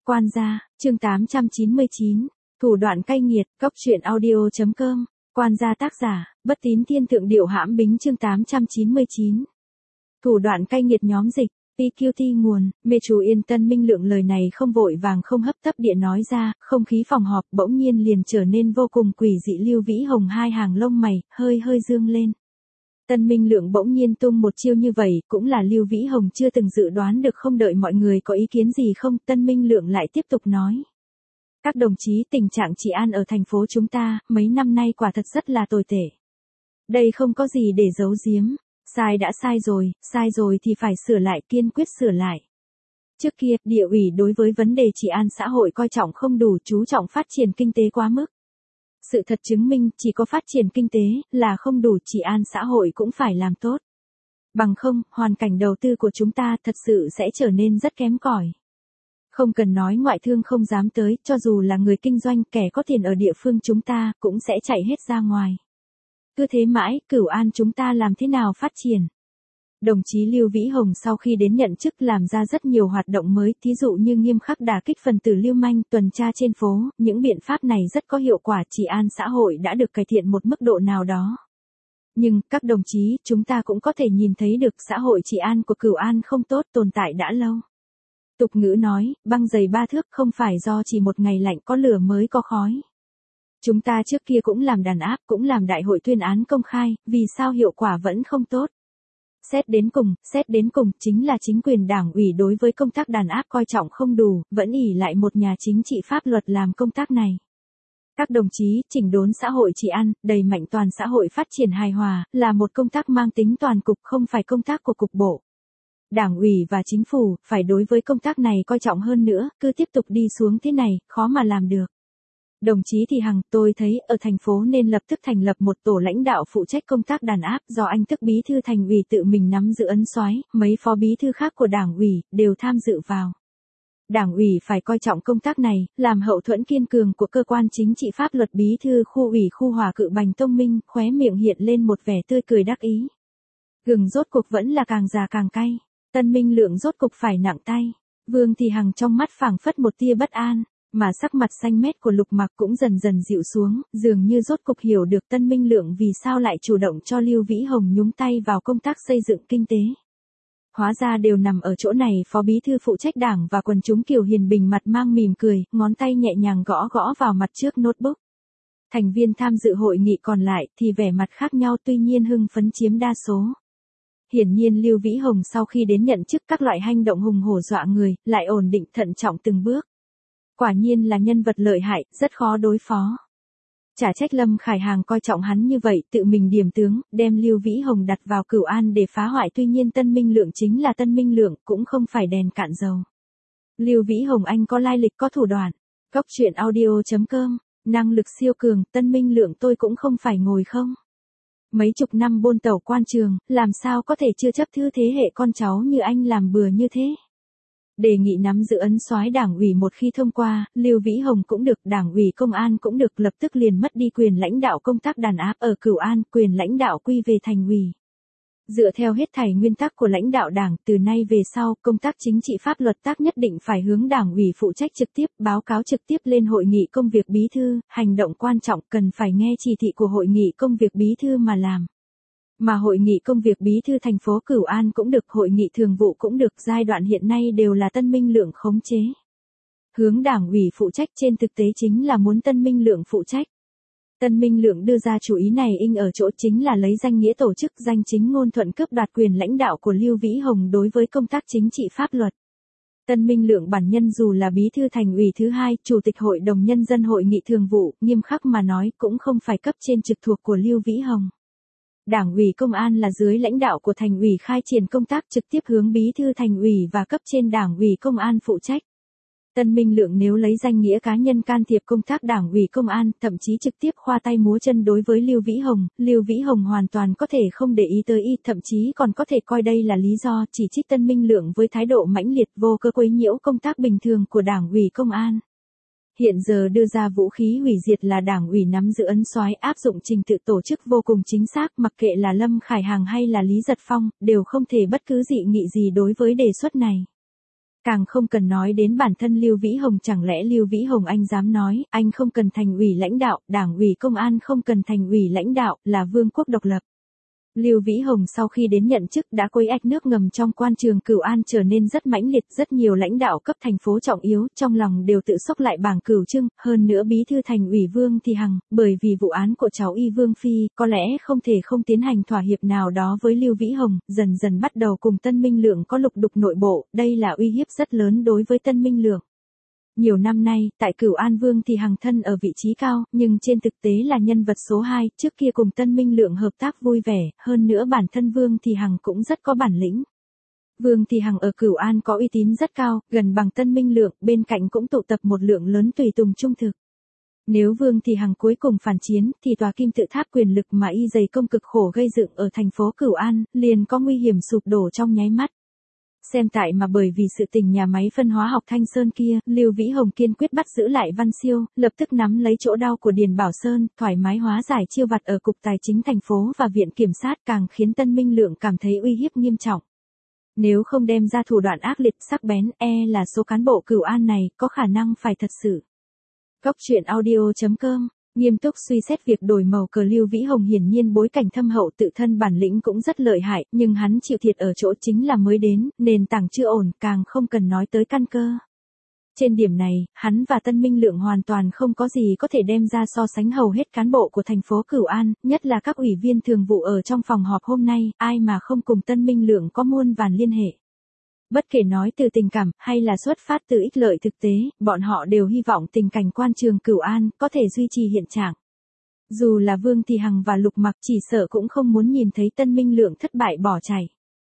Quan gia, chương 899, thủ đoạn cay nghiệt, cóc truyện audio.com, quan gia tác giả, Bất Tín Thiên Thượng Điệu Hãm Bính chương 899. Thủ đoạn cay nghiệt nhóm dịch, PQT nguồn, mê chú Yên Tân Minh Lượng lời này không vội vàng không hấp tấp địa nói ra, không khí phòng họp bỗng nhiên liền trở nên vô cùng quỷ dị. Lưu Vĩ Hồng hai hàng lông mày, hơi dương lên. Tân Minh Lượng bỗng nhiên tung một chiêu như vậy, cũng là Lưu Vĩ Hồng chưa từng dự đoán được. Không đợi mọi người có ý kiến gì không, Tân Minh Lượng lại tiếp tục nói. Các đồng chí, tình trạng trị an ở thành phố chúng ta, mấy năm nay quả thật rất là tồi tệ. Đây không có gì để giấu giếm, sai đã sai rồi thì phải sửa lại, kiên quyết sửa lại. Trước kia, địa ủy đối với vấn đề trị an xã hội coi trọng không đủ, chú trọng phát triển kinh tế quá mức. Sự thật chứng minh chỉ có phát triển kinh tế là không đủ, trị an xã hội cũng phải làm tốt. Bằng không, hoàn cảnh đầu tư của chúng ta thật sự sẽ trở nên rất kém cỏi. Không cần nói ngoại thương không dám tới, cho dù là người kinh doanh kẻ có tiền ở địa phương chúng ta cũng sẽ chạy hết ra ngoài. Cứ thế mãi, Cửu An chúng ta làm thế nào phát triển? Đồng chí Lưu Vĩ Hồng sau khi đến nhận chức làm ra rất nhiều hoạt động mới, thí dụ như nghiêm khắc đả kích phần tử lưu manh, tuần tra trên phố, những biện pháp này rất có hiệu quả, trị an xã hội đã được cải thiện một mức độ nào đó. Nhưng, các đồng chí, chúng ta cũng có thể nhìn thấy được xã hội trị an của Cửu An không tốt, tồn tại đã lâu. Tục ngữ nói, băng dày 3 thước không phải do chỉ một ngày lạnh có lửa mới có khói. Chúng ta trước kia cũng làm đàn áp, cũng làm đại hội tuyên án công khai, vì sao hiệu quả vẫn không tốt? Xét đến cùng, chính là chính quyền đảng ủy đối với công tác đàn áp coi trọng không đủ, vẫn ỷ lại một nhà chính trị pháp luật làm công tác này. Các đồng chí, chỉnh đốn xã hội trị an, đẩy mạnh toàn xã hội phát triển hài hòa, là một công tác mang tính toàn cục, không phải công tác của cục bộ. Đảng ủy và chính phủ, phải đối với công tác này coi trọng hơn nữa, cứ tiếp tục đi xuống thế này, khó mà làm được. Đồng chí Thị Hằng, tôi thấy, ở thành phố nên lập tức thành lập một tổ lãnh đạo phụ trách công tác đàn áp, do anh Tức Bí thư Thành ủy tự mình nắm giữ ấn soái, mấy phó bí thư khác của Đảng ủy, đều tham dự vào. Đảng ủy phải coi trọng công tác này, làm hậu thuẫn kiên cường của cơ quan chính trị pháp luật. Bí thư khu ủy khu Hòa Cự Bành Tông Minh, khóe miệng hiện lên một vẻ tươi cười đắc ý. Gừng rốt cuộc vẫn là càng già càng cay. Tân Minh Lượng rốt cục phải nặng tay. Vương Thị Hằng trong mắt phảng phất một tia bất an, mà sắc mặt xanh mét của Lục Mặc cũng dần dần dịu xuống, dường như rốt cục hiểu được Tân Minh Lượng vì sao lại chủ động cho Lưu Vĩ Hồng nhúng tay vào công tác xây dựng kinh tế. Hóa ra đều nằm ở chỗ này. Phó bí thư phụ trách đảng và quần chúng Kiều Hiền Bình mặt mang mỉm cười, ngón tay nhẹ nhàng gõ vào mặt trước notebook. Thành viên tham dự hội nghị còn lại thì vẻ mặt khác nhau, tuy nhiên hưng phấn chiếm đa số. Hiển nhiên Lưu Vĩ Hồng sau khi đến nhận chức các loại hành động hùng hổ dọa người, lại ổn định thận trọng từng bước. Quả nhiên là nhân vật lợi hại, rất khó đối phó. Chả trách Lâm Khải Hàng coi trọng hắn như vậy, tự mình điểm tướng, đem Lưu Vĩ Hồng đặt vào Cửu An để phá hoại. Tuy nhiên Tân Minh Lượng chính là Tân Minh Lượng, cũng không phải đèn cạn dầu. Lưu Vĩ Hồng anh có lai lịch, có thủ đoạn. Cóc truyện audio.com, năng lực siêu cường, Tân Minh Lượng tôi cũng không phải ngồi không. Mấy chục năm bôn tẩu quan trường, làm sao có thể chưa chấp thứ thế hệ con cháu như anh làm bừa như thế. Đề nghị nắm giữ ấn soái đảng ủy một khi thông qua, Lưu Vĩ Hồng cũng được, đảng ủy công an cũng được, lập tức liền mất đi quyền lãnh đạo công tác đàn áp ở Cửu An, quyền lãnh đạo quy về thành ủy. Dựa theo hết thảy nguyên tắc của lãnh đạo đảng, từ nay về sau, công tác chính trị pháp luật tác nhất định phải hướng đảng ủy phụ trách trực tiếp, báo cáo trực tiếp lên hội nghị công việc bí thư, hành động quan trọng cần phải nghe chỉ thị của hội nghị công việc bí thư mà làm. Mà hội nghị công việc bí thư thành phố Cửu An cũng được, hội nghị thường vụ cũng được, giai đoạn hiện nay đều là Tân Minh Lượng khống chế. Hướng đảng ủy phụ trách trên thực tế chính là muốn Tân Minh Lượng phụ trách. Tân Minh Lượng đưa ra chủ ý này in ở chỗ chính là lấy danh nghĩa tổ chức, danh chính ngôn thuận cướp đoạt quyền lãnh đạo của Lưu Vĩ Hồng đối với công tác chính trị pháp luật. Tân Minh Lượng bản nhân dù là bí thư thành ủy thứ hai, chủ tịch hội đồng nhân dân hội nghị thường vụ, nghiêm khắc mà nói cũng không phải cấp trên trực thuộc của Lưu Vĩ Hồng. Đảng ủy công an là dưới lãnh đạo của thành ủy khai triển công tác, trực tiếp hướng bí thư thành ủy và cấp trên đảng ủy công an phụ trách. Tân Minh Lượng nếu lấy danh nghĩa cá nhân can thiệp công tác đảng ủy công an, thậm chí trực tiếp khoa tay múa chân đối với Lưu Vĩ Hồng hoàn toàn có thể không để ý tới y, thậm chí còn có thể coi đây là lý do chỉ trích Tân Minh Lượng với thái độ mãnh liệt, vô cơ quấy nhiễu công tác bình thường của đảng ủy công an. Hiện giờ đưa ra vũ khí hủy diệt là đảng ủy nắm giữ ấn soái, áp dụng trình tự tổ chức vô cùng chính xác, mặc kệ là Lâm Khải Hàng hay là Lý Giật Phong, đều không thể bất cứ dị nghị gì đối với đề xuất này. Càng không cần nói đến bản thân Lưu Vĩ Hồng, chẳng lẽ Lưu Vĩ Hồng anh dám nói, anh không cần thành ủy lãnh đạo, đảng ủy công an không cần thành ủy lãnh đạo, là vương quốc độc lập. Lưu Vĩ Hồng sau khi đến nhận chức đã quấy ách nước ngầm trong quan trường Cửu An trở nên rất mãnh liệt, rất nhiều lãnh đạo cấp thành phố trọng yếu trong lòng đều tự xốc lại bảng cửu trưng, hơn nữa bí thư thành ủy Vương Thị Hằng, bởi vì vụ án của cháu Y Vương Phi, có lẽ không thể không tiến hành thỏa hiệp nào đó với Lưu Vĩ Hồng, dần dần bắt đầu cùng Tân Minh Lượng có lục đục nội bộ, đây là uy hiếp rất lớn đối với Tân Minh Lượng. Nhiều năm nay, tại Cửu An Vương Thị Hằng thân ở vị trí cao, nhưng trên thực tế là nhân vật số 2, trước kia cùng Tân Minh Lượng hợp tác vui vẻ, hơn nữa bản thân Vương Thị Hằng cũng rất có bản lĩnh. Vương Thị Hằng ở Cửu An có uy tín rất cao, gần bằng Tân Minh Lượng, bên cạnh cũng tụ tập một lượng lớn tùy tùng trung thực. Nếu Vương Thị Hằng cuối cùng phản chiến, thì tòa kim tự tháp quyền lực mà y dày công cực khổ gây dựng ở thành phố Cửu An, liền có nguy hiểm sụp đổ trong nháy mắt. Xem tại mà bởi vì sự tình nhà máy phân hóa học Thanh Sơn kia, Lưu Vĩ Hồng kiên quyết bắt giữ lại Văn Siêu, lập tức nắm lấy chỗ đau của Điền Bảo Sơn, thoải mái hóa giải chiêu vặt ở Cục Tài chính thành phố và Viện Kiểm sát, càng khiến Tân Minh Lượng cảm thấy uy hiếp nghiêm trọng. Nếu không đem ra thủ đoạn ác liệt sắc bén, là số cán bộ Cửu An này có khả năng phải thật sự. Góc truyện audio.com nghiêm túc suy xét việc đổi màu cờ. Lưu Vĩ Hồng hiển nhiên bối cảnh thâm hậu, tự thân bản lĩnh cũng rất lợi hại, nhưng hắn chịu thiệt ở chỗ chính là mới đến, nền tảng chưa ổn, càng không cần nói tới căn cơ. Trên điểm này, hắn và Tân Minh Lượng hoàn toàn không có gì có thể đem ra so sánh. Hầu hết cán bộ của thành phố Cửu An, nhất là các ủy viên thường vụ ở trong phòng họp hôm nay, ai mà không cùng Tân Minh Lượng có muôn vàn liên hệ. Bất kể nói từ tình cảm, hay là xuất phát từ ích lợi thực tế, bọn họ đều hy vọng tình cảnh quan trường Cửu An có thể duy trì hiện trạng. Dù là Vương Thị Hằng và Lục Mặc chỉ sợ cũng không muốn nhìn thấy Tân Minh Lượng thất bại bỏ chạy.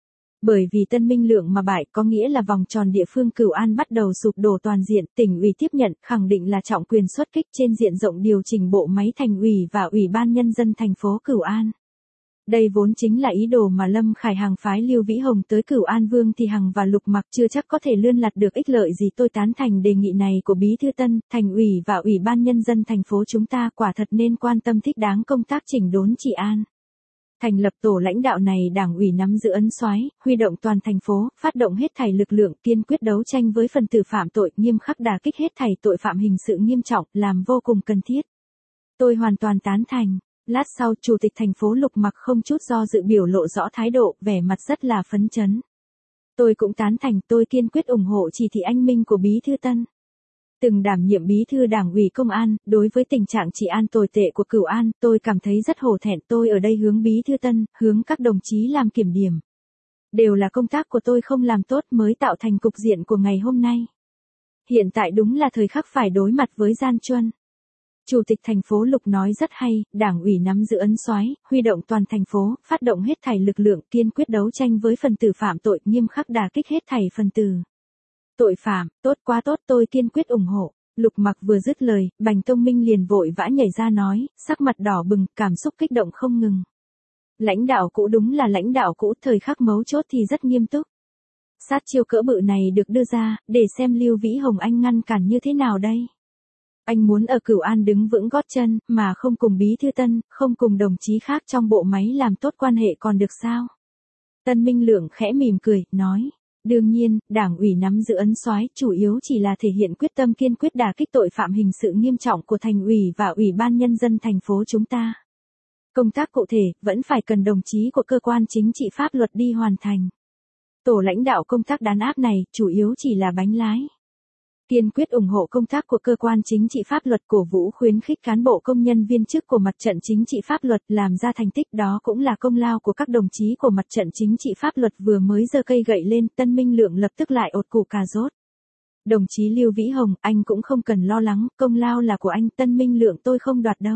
Bởi vì Tân Minh Lượng mà bại có nghĩa là vòng tròn địa phương Cửu An bắt đầu sụp đổ toàn diện, tỉnh ủy tiếp nhận, khẳng định là trọng quyền xuất kích trên diện rộng điều chỉnh bộ máy thành ủy và Ủy ban Nhân dân thành phố Cửu An. Đây vốn chính là ý đồ mà Lâm Khải Hằng phái Lưu Vĩ Hồng tới Cửu An. Vương Thị Hằng và Lục Mặc chưa chắc có thể lươn lặt được ích lợi gì. Tôi tán thành đề nghị này của Bí thư Tân, thành ủy và Ủy ban Nhân dân thành phố chúng ta quả thật nên quan tâm thích đáng công tác chỉnh đốn trị an. Thành lập tổ lãnh đạo này, đảng ủy nắm giữ ấn soái, huy động toàn thành phố, phát động hết thảy lực lượng, kiên quyết đấu tranh với phần tử phạm tội, nghiêm khắc đả kích hết thảy tội phạm hình sự nghiêm trọng, làm vô cùng cần thiết. Tôi hoàn toàn tán thành. Lát sau, Chủ tịch thành phố Lục Mặc không chút do dự biểu lộ rõ thái độ, vẻ mặt rất là phấn chấn. Tôi cũng tán thành, tôi kiên quyết ủng hộ chỉ thị anh minh của Bí thư Tân. Từng đảm nhiệm bí thư đảng ủy công an, đối với tình trạng trị an tồi tệ của Cửu An, tôi cảm thấy rất hổ thẹn. Tôi ở đây hướng Bí thư Tân, hướng các đồng chí làm kiểm điểm. Đều là công tác của tôi không làm tốt mới tạo thành cục diện của ngày hôm nay. Hiện tại đúng là thời khắc phải đối mặt với gian truân. Chủ tịch thành phố Lục nói rất hay, đảng ủy nắm giữ ấn soái, huy động toàn thành phố, phát động hết thảy lực lượng, kiên quyết đấu tranh với phần tử phạm tội, nghiêm khắc đả kích hết thảy phần tử tội phạm. Tốt quá tốt, tôi kiên quyết ủng hộ. Lục Mặc vừa dứt lời, Bành Tông Minh liền vội vã nhảy ra nói, sắc mặt đỏ bừng, cảm xúc kích động không ngừng. Lãnh đạo cũ đúng là lãnh đạo cũ, thời khắc mấu chốt thì rất nghiêm túc. Sát chiêu cỡ bự này được đưa ra, để xem Lưu Vĩ Hồng anh ngăn cản như thế nào đây. Anh muốn ở Cửu An đứng vững gót chân, mà không cùng Bí thư Tân, không cùng đồng chí khác trong bộ máy làm tốt quan hệ còn được sao? Tân Minh Lượng khẽ mỉm cười, nói. Đương nhiên, đảng ủy nắm giữ ấn soái, chủ yếu chỉ là thể hiện quyết tâm kiên quyết đả kích tội phạm hình sự nghiêm trọng của thành ủy và Ủy ban Nhân dân thành phố chúng ta. Công tác cụ thể, vẫn phải cần đồng chí của cơ quan chính trị pháp luật đi hoàn thành. Tổ lãnh đạo công tác đàn áp này, chủ yếu chỉ là bánh lái. Kiên quyết ủng hộ công tác của cơ quan chính trị pháp luật, cổ vũ khuyến khích cán bộ công nhân viên chức của mặt trận chính trị pháp luật làm ra thành tích, đó cũng là công lao của các đồng chí của mặt trận chính trị pháp luật vừa mới giơ cây gậy lên. Tân Minh Lượng lập tức lại ột củ cà rốt. Đồng chí Lưu Vĩ Hồng, anh cũng không cần lo lắng, công lao là của anh. Tân Minh Lượng tôi không đoạt đâu.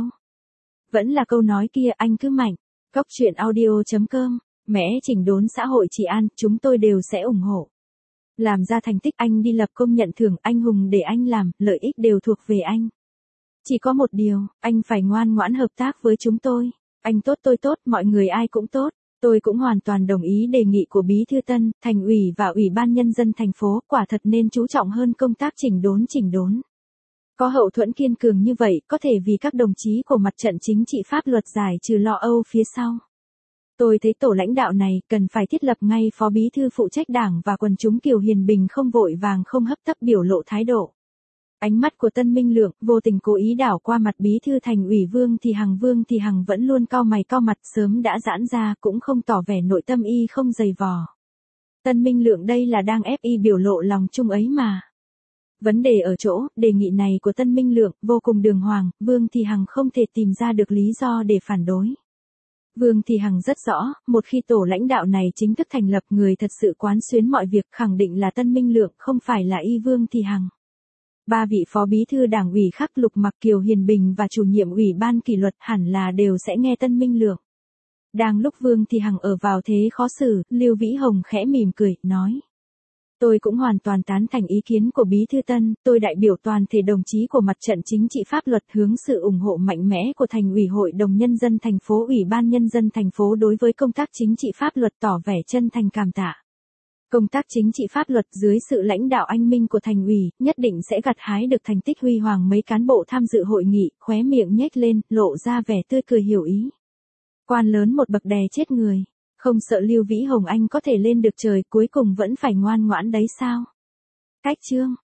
Vẫn là câu nói kia, anh cứ mạnh. Góc truyện audio.com, mẽ chỉnh đốn xã hội trị an, chúng tôi đều sẽ ủng hộ. Làm ra thành tích, anh đi lập công nhận thưởng, anh hùng để anh làm, lợi ích đều thuộc về anh. Chỉ có một điều, anh phải ngoan ngoãn hợp tác với chúng tôi. Anh tốt tôi tốt, mọi người ai cũng tốt. Tôi cũng hoàn toàn đồng ý đề nghị của Bí thư Tân, thành ủy và Ủy ban Nhân dân thành phố, quả thật nên chú trọng hơn công tác chỉnh đốn. Có hậu thuẫn kiên cường như vậy, có thể vì các đồng chí của mặt trận chính trị pháp luật giải trừ lo âu phía sau. Tôi thấy tổ lãnh đạo này cần phải thiết lập ngay phó bí thư phụ trách đảng và quần chúng Kiều Hiền Bình không vội vàng không hấp tấp biểu lộ thái độ. Ánh mắt của Tân Minh Lượng vô tình cố ý đảo qua mặt bí thư thành ủy Vương Thị Hằng vẫn luôn cau mày cau mặt sớm đã giãn ra cũng không tỏ vẻ nội tâm y không dày vò. Tân Minh Lượng đây là đang ép y biểu lộ lòng chung ấy mà. Vấn đề ở chỗ, đề nghị này của Tân Minh Lượng vô cùng đường hoàng, Vương Thị Hằng không thể tìm ra được lý do để phản đối. Vương Thị Hằng rất rõ, một khi tổ lãnh đạo này chính thức thành lập người thật sự quán xuyến mọi việc khẳng định là Tân Minh Lượng không phải là y Vương Thị Hằng. 3 vị phó bí thư đảng ủy khác Lục Mặc Kiều Hiền Bình và chủ nhiệm ủy ban kỷ luật hẳn là đều sẽ nghe Tân Minh Lượng. Đang lúc Vương Thị Hằng ở vào thế khó xử, Lưu Vĩ Hồng khẽ mỉm cười, nói. Tôi cũng hoàn toàn tán thành ý kiến của Bí thư Tân, tôi đại biểu toàn thể đồng chí của mặt trận chính trị pháp luật hướng sự ủng hộ mạnh mẽ của Thành ủy Hội đồng Nhân dân thành phố Ủy ban Nhân dân thành phố đối với công tác chính trị pháp luật tỏ vẻ chân thành cảm tạ. Công tác chính trị pháp luật dưới sự lãnh đạo anh minh của Thành ủy, nhất định sẽ gặt hái được thành tích huy hoàng. Mấy cán bộ tham dự hội nghị, khóe miệng nhếch lên, lộ ra vẻ tươi cười hiểu ý. Quan lớn một bậc đè chết người. Không sợ Lưu Vĩ Hồng Anh có thể lên được trời cuối cùng vẫn phải ngoan ngoãn đấy sao? Cách chương